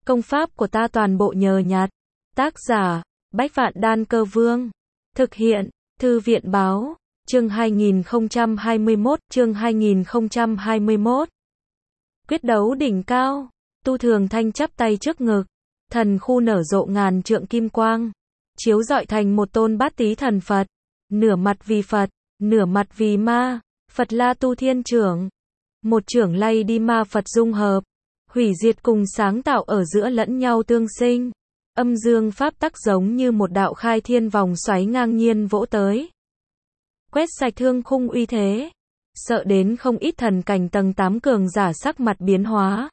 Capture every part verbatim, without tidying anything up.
Công pháp của ta toàn bộ nhờ nhặt. Tác giả, Bách Vạn Đan Cơ Vương. Thực hiện, Thư viện Báo. Chương hai nghìn không trăm hai mươi mốt, chương hai nghìn không trăm hai mươi mốt. Quyết đấu đỉnh cao. Tu Thường Thanh chắp tay trước ngực. Thần khu nở rộ ngàn trượng kim quang. Chiếu rọi thành một tôn bát tý thần Phật. Nửa mặt vì Phật, nửa mặt vì ma. Phật La Tu Thiên Trưởng. Một trưởng lay đi ma Phật dung hợp. Hủy diệt cùng sáng tạo ở giữa lẫn nhau tương sinh. Âm dương pháp tắc giống như một đạo khai thiên vòng xoáy ngang nhiên vỗ tới. Quét sạch thương khung uy thế. Sợ đến không ít thần cảnh tầng tám cường giả sắc mặt biến hóa.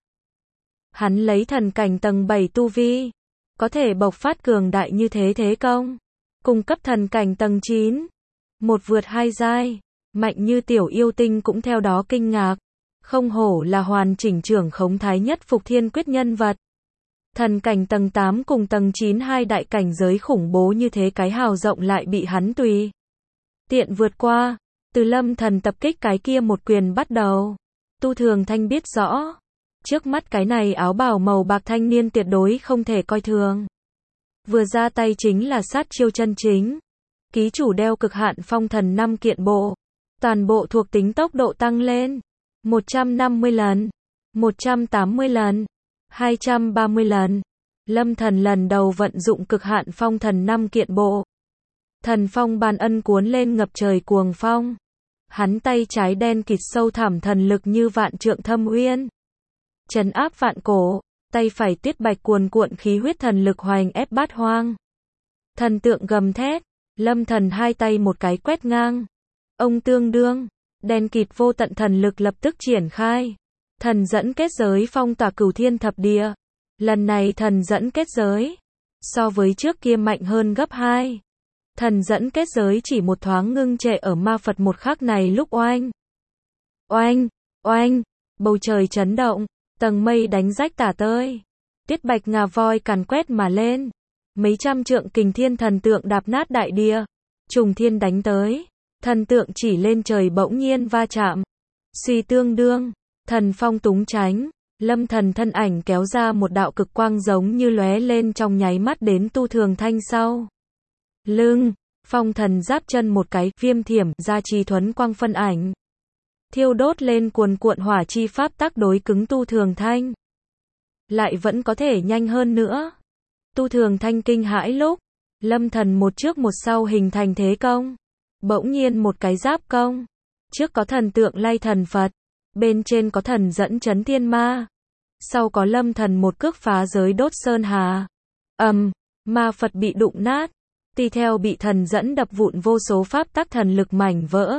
Hắn lấy thần cảnh tầng bảy tu vi. Có thể bộc phát cường đại như thế thế công. Cung cấp thần cảnh tầng chín. Một vượt hai giai. Mạnh như tiểu yêu tinh cũng theo đó kinh ngạc. Không hổ là hoàn chỉnh trưởng khống thái nhất phục thiên quyết nhân vật. Thần cảnh tầng tám cùng tầng chín hai đại cảnh giới khủng bố như thế cái hào rộng lại bị hắn tùy tiện vượt qua. Từ Lâm Thần tập kích cái kia một quyền bắt đầu. Tu Thường Thanh biết rõ. Trước mắt cái này áo bào màu bạc thanh niên tuyệt đối không thể coi thường. Vừa ra tay chính là sát chiêu chân chính. Ký chủ đeo cực hạn phong thần năm kiện bộ. Toàn bộ thuộc tính tốc độ tăng lên. một trăm năm mươi lần. một trăm tám mươi lần. hai trăm ba mươi lần. Lâm Thần lần đầu vận dụng cực hạn phong thần năm kiện bộ. Thần phong ban ân cuốn lên ngập trời cuồng phong. Hắn tay trái đen kịt sâu thẳm thần lực như vạn trượng thâm uyên. Trấn áp vạn cổ, tay phải tiết bạch cuồn cuộn khí huyết thần lực hoành ép bát hoang. Thần tượng gầm thét, Lâm Thần hai tay một cái quét ngang. Ông tương đương, đen kịt vô tận thần lực lập tức triển khai. Thần dẫn kết giới phong tỏa cửu thiên thập địa. Lần này thần dẫn kết giới, so với trước kia mạnh hơn gấp hai. Thần dẫn kết giới chỉ một thoáng ngưng trệ ở ma Phật một khắc này lúc oanh. Oanh, oanh, bầu trời chấn động, tầng mây đánh rách tả tơi. Tiết bạch ngà voi càn quét mà lên. Mấy trăm trượng kình thiên thần tượng đạp nát đại địa. Trùng thiên đánh tới. Thần tượng chỉ lên trời bỗng nhiên va chạm. Suy tương đương. Thần phong túng tránh. Lâm Thần thân ảnh kéo ra một đạo cực quang giống như lóe lên trong nháy mắt đến Tu Thường Thanh sau lưng. Phong thần giáp chân một cái viêm thiểm ra trì thuấn quang phân ảnh. Thiêu đốt lên cuồn cuộn hỏa chi pháp tác đối cứng Tu Thường Thanh. Lại vẫn có thể nhanh hơn nữa. Tu Thường Thanh kinh hãi lúc. Lâm Thần một trước một sau hình thành thế công. Bỗng nhiên một cái giáp công. Trước có thần tượng lay thần Phật. Bên trên có thần dẫn chấn thiên ma. Sau có Lâm Thần một cước phá giới đốt sơn hà. Ầm, um, ma Phật bị đụng nát. Tỳ theo bị thần dẫn đập vụn vô số pháp tắc thần lực mảnh vỡ.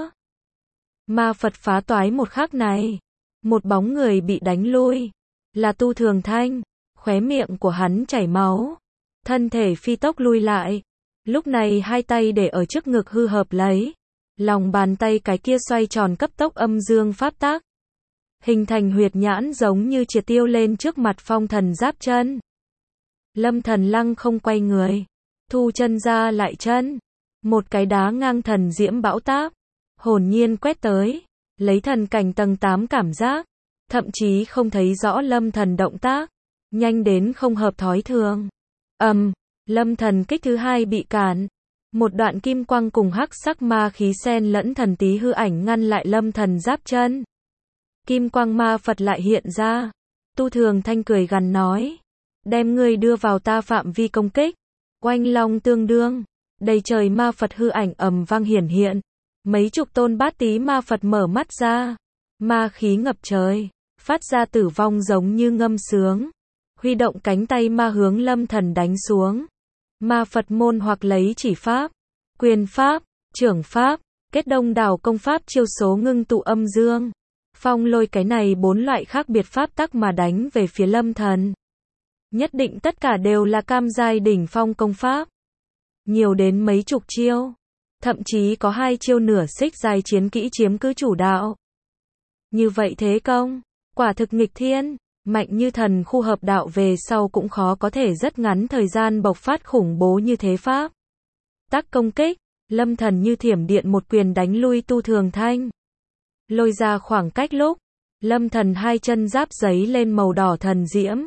Ma Phật phá toái một khắc này. Một bóng người bị đánh lui. Là Tu Thường Thanh. Khóe miệng của hắn chảy máu. Thân thể phi tốc lui lại. Lúc này hai tay để ở trước ngực hư hợp lấy. Lòng bàn tay cái kia xoay tròn cấp tốc âm dương pháp tắc. Hình thành huyệt nhãn giống như triệt tiêu lên trước mặt phong thần giáp chân. Lâm Thần lăng không quay người. Thu chân ra lại chân. Một cái đá ngang thần diễm bão táp. Hồn nhiên quét tới. Lấy thần cảnh tầng tám cảm giác. Thậm chí không thấy rõ Lâm Thần động tác. Nhanh đến không hợp thói thường. Ầm, um, Lâm Thần kích thứ hai bị cản. Một đoạn kim quang cùng hắc sắc ma khí xen lẫn thần tí hư ảnh ngăn lại Lâm Thần giáp chân. Kim quang ma Phật lại hiện ra. Tu Thường Thanh cười gằn nói. Đem ngươi đưa vào ta phạm vi công kích. Oanh long tương đương. Đầy trời ma Phật hư ảnh ầm vang hiển hiện. Mấy chục tôn bát tý ma Phật mở mắt ra. Ma khí ngập trời. Phát ra tử vong giống như ngâm sướng. Huy động cánh tay ma hướng Lâm Thần đánh xuống. Ma Phật môn hoặc lấy chỉ pháp, quyền pháp, trưởng pháp, kết đông đảo công pháp chiêu số ngưng tụ âm dương. Phong lôi cái này bốn loại khác biệt pháp tắc mà đánh về phía Lâm Thần. Nhất định tất cả đều là cam giai đỉnh phong công pháp. Nhiều đến mấy chục chiêu. Thậm chí có hai chiêu nửa xích giai chiến kỹ chiếm cứ chủ đạo. Như vậy thế công, quả thực nghịch thiên. Mạnh như thần khu hợp đạo về sau cũng khó có thể rất ngắn thời gian bộc phát khủng bố như thế pháp. Tác công kích, Lâm Thần như thiểm điện một quyền đánh lui Tu Thường Thanh. Lôi ra khoảng cách lúc, Lâm Thần hai chân giáp giấy lên màu đỏ thần diễm.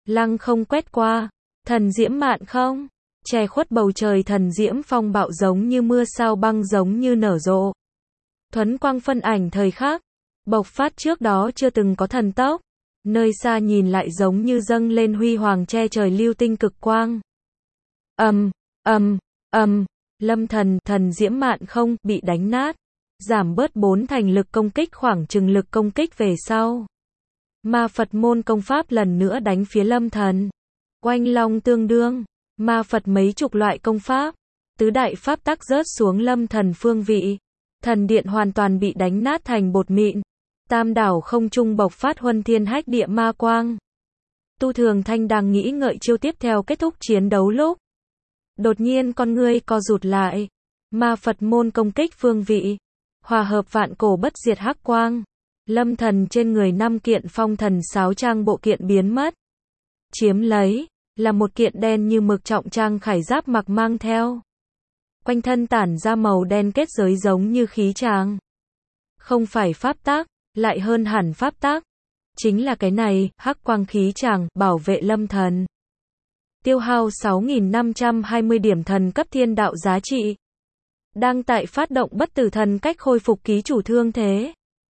lăng không quét qua, thần diễm mạn không, che khuất bầu trời thần diễm phong bạo giống như mưa sao băng giống như nở rộ. Thuấn quang phân ảnh thời khắc, bộc phát trước đó chưa từng có thần tốc, nơi xa nhìn lại giống như dâng lên huy hoàng che trời lưu tinh cực quang. Ầm, ầm, ầm, Lâm Thần, thần diễm mạn không bị đánh nát, giảm bớt bốn thành lực công kích khoảng chừng lực công kích về sau. Ma Phật môn công pháp lần nữa đánh phía Lâm Thần. Oanh long tương đương, ma Phật mấy chục loại công pháp, tứ đại pháp tắc rớt xuống Lâm Thần phương vị. Thần điện hoàn toàn bị đánh nát thành bột mịn. Tam đảo không trung bộc phát huân thiên hách địa ma quang. Tu Thường Thanh đang nghĩ ngợi chiêu tiếp theo kết thúc chiến đấu lúc. Đột nhiên con ngươi co rụt lại. Ma Phật môn công kích phương vị. Hòa hợp vạn cổ bất diệt hắc quang. Lâm Thần trên người năm kiện phong thần sáo trang bộ kiện biến mất. Chiếm lấy, là một kiện đen như mực trọng trang khải giáp mặc mang theo. Quanh thân tản ra màu đen kết giới giống như khí tràng. Không phải pháp tắc, lại hơn hẳn pháp tắc. Chính là cái này, hắc quang khí tràng, bảo vệ Lâm Thần. Tiêu hao sáu nghìn năm trăm hai mươi điểm thần cấp thiên đạo giá trị. Đang tại phát động bất tử thần cách khôi phục ký chủ thương thế.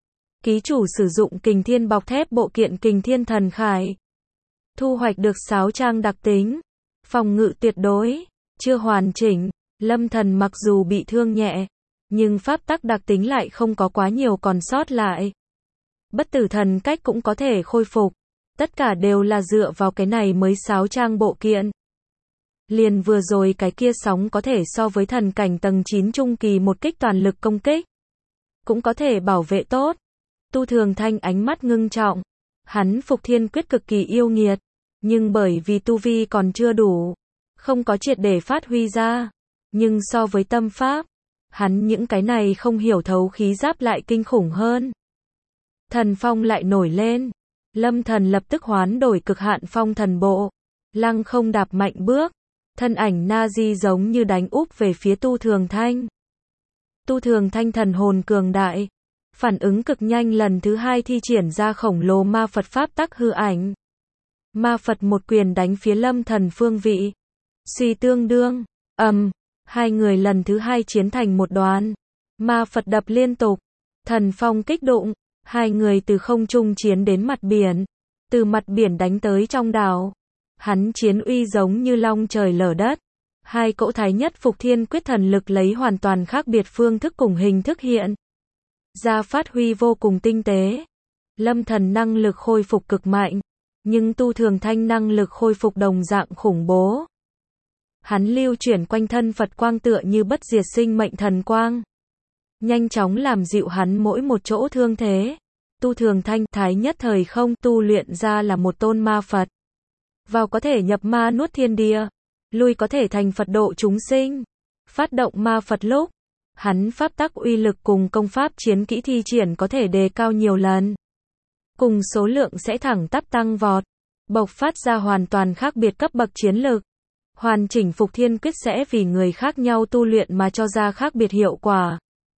Ký chủ sử dụng kình thiên bọc thép bộ kiện kình thiên thần khải. Thu hoạch được sáo trang đặc tính. Phòng ngự tuyệt đối. Chưa hoàn chỉnh. Lâm Thần mặc dù bị thương nhẹ. Nhưng pháp tắc đặc tính lại không có quá nhiều còn sót lại. Bất tử thần cách cũng có thể khôi phục. Tất cả đều là dựa vào cái này mới sáo trang bộ kiện. Liền vừa rồi cái kia sóng có thể so với thần cảnh tầng chín trung kỳ một kích toàn lực công kích. Cũng có thể bảo vệ tốt. Tu Thường Thanh ánh mắt ngưng trọng. Hắn phục thiên quyết cực kỳ yêu nghiệt. Nhưng bởi vì tu vi còn chưa đủ. Không có triệt để phát huy ra. Nhưng so với tâm pháp. Hắn những cái này không hiểu thấu khí giáp lại kinh khủng hơn. Thần phong lại nổi lên. Lâm Thần lập tức hoán đổi cực hạn phong thần bộ. Lăng không đạp mạnh bước. Thân ảnh Na-di giống như đánh úp về phía Tu Thường Thanh. Tu Thường Thanh thần hồn cường đại. Phản ứng cực nhanh lần thứ hai thi triển ra khổng lồ ma Phật pháp tắc hư ảnh. Ma Phật một quyền đánh phía Lâm Thần phương vị. Suy tương đương. Ầm. Um, hai người lần thứ hai chiến thành một đoàn. Ma Phật đập liên tục. Thần phong kích đụng. Hai người từ không trung chiến đến mặt biển. Từ mặt biển đánh tới trong đảo. Hắn chiến uy giống như long trời lở đất. Hai cỗ thái nhất phục thiên quyết thần lực lấy hoàn toàn khác biệt phương thức cùng hình thức hiện. Ra phát huy vô cùng tinh tế. Lâm Thần năng lực khôi phục cực mạnh. Nhưng Tu Thường Thanh năng lực khôi phục đồng dạng khủng bố. Hắn lưu chuyển quanh thân Phật quang tựa như bất diệt sinh mệnh thần quang. Nhanh chóng làm dịu hắn mỗi một chỗ thương thế. Tu Thường Thanh thái nhất thời không tu luyện ra là một tôn ma Phật. Vào có thể nhập ma nuốt thiên địa. Lui có thể thành Phật độ chúng sinh. Phát động ma Phật lúc. Hắn pháp tắc uy lực cùng công pháp chiến kỹ thi triển có thể đề cao nhiều lần. Cùng số lượng sẽ thẳng tắp tăng vọt. Bộc phát ra hoàn toàn khác biệt cấp bậc chiến lực. Hoàn chỉnh phục thiên quyết sẽ vì người khác nhau tu luyện mà cho ra khác biệt hiệu quả.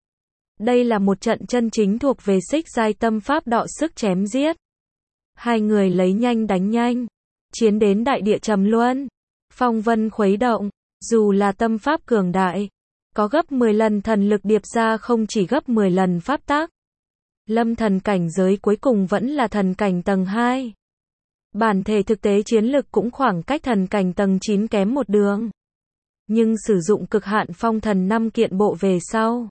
Đây là một trận chân chính thuộc về xích giai tâm pháp đọ sức chém giết. Hai người lấy nhanh đánh nhanh. Chiến đến đại địa trầm luân. Phong vân khuấy động. Dù là tâm pháp cường đại. Có gấp mười lần thần lực điệp ra không chỉ gấp mười lần pháp tắc. Lâm Thần cảnh giới cuối cùng vẫn là thần cảnh tầng hai. Bản thể thực tế chiến lực cũng khoảng cách thần cảnh tầng chín kém một đường. Nhưng sử dụng cực hạn phong thần năm kiện bộ về sau.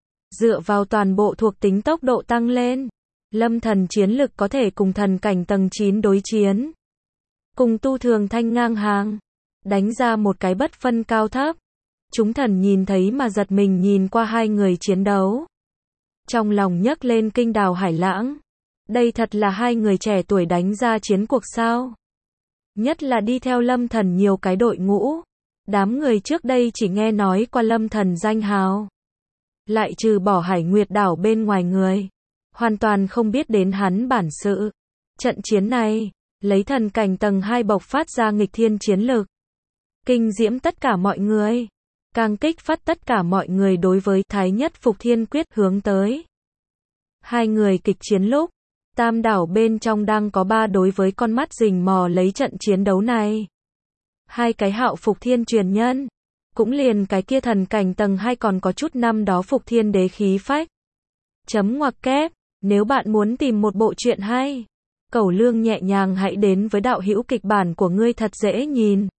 Dựa vào toàn bộ thuộc tính tốc độ tăng lên. Lâm Thần chiến lực có thể cùng thần cảnh tầng chín đối chiến. Cùng Tu Thường Thanh ngang hàng. Đánh ra một cái bất phân cao thấp. Chúng thần nhìn thấy mà giật mình nhìn qua hai người chiến đấu. Trong lòng nhấc lên kinh đào hải lãng. Đây thật là hai người trẻ tuổi đánh ra chiến cuộc sao. Nhất là đi theo Lâm Thần nhiều cái đội ngũ. Đám người trước đây chỉ nghe nói qua Lâm Thần danh hào. Lại trừ bỏ Hải Nguyệt đảo bên ngoài người. Hoàn toàn không biết đến hắn bản sự. Trận chiến này, lấy thần cảnh tầng hai bộc phát ra nghịch thiên chiến lực. Kinh diễm tất cả mọi người. Càng kích phát tất cả mọi người đối với thái nhất phục thiên quyết hướng tới. Hai người kịch chiến lúc. Tam đảo bên trong đang có ba đối với con mắt rình mò lấy trận chiến đấu này. Hai cái Hạo Phục Thiên truyền nhân. Cũng liền cái kia thần cảnh tầng hai còn có chút năm đó Phục Thiên đế khí phách. Chấm ngoặc kép. Nếu bạn muốn tìm một bộ truyện hay, Cẩu Lương nhẹ nhàng hãy đến với đạo hữu kịch bản của ngươi thật dễ nhìn.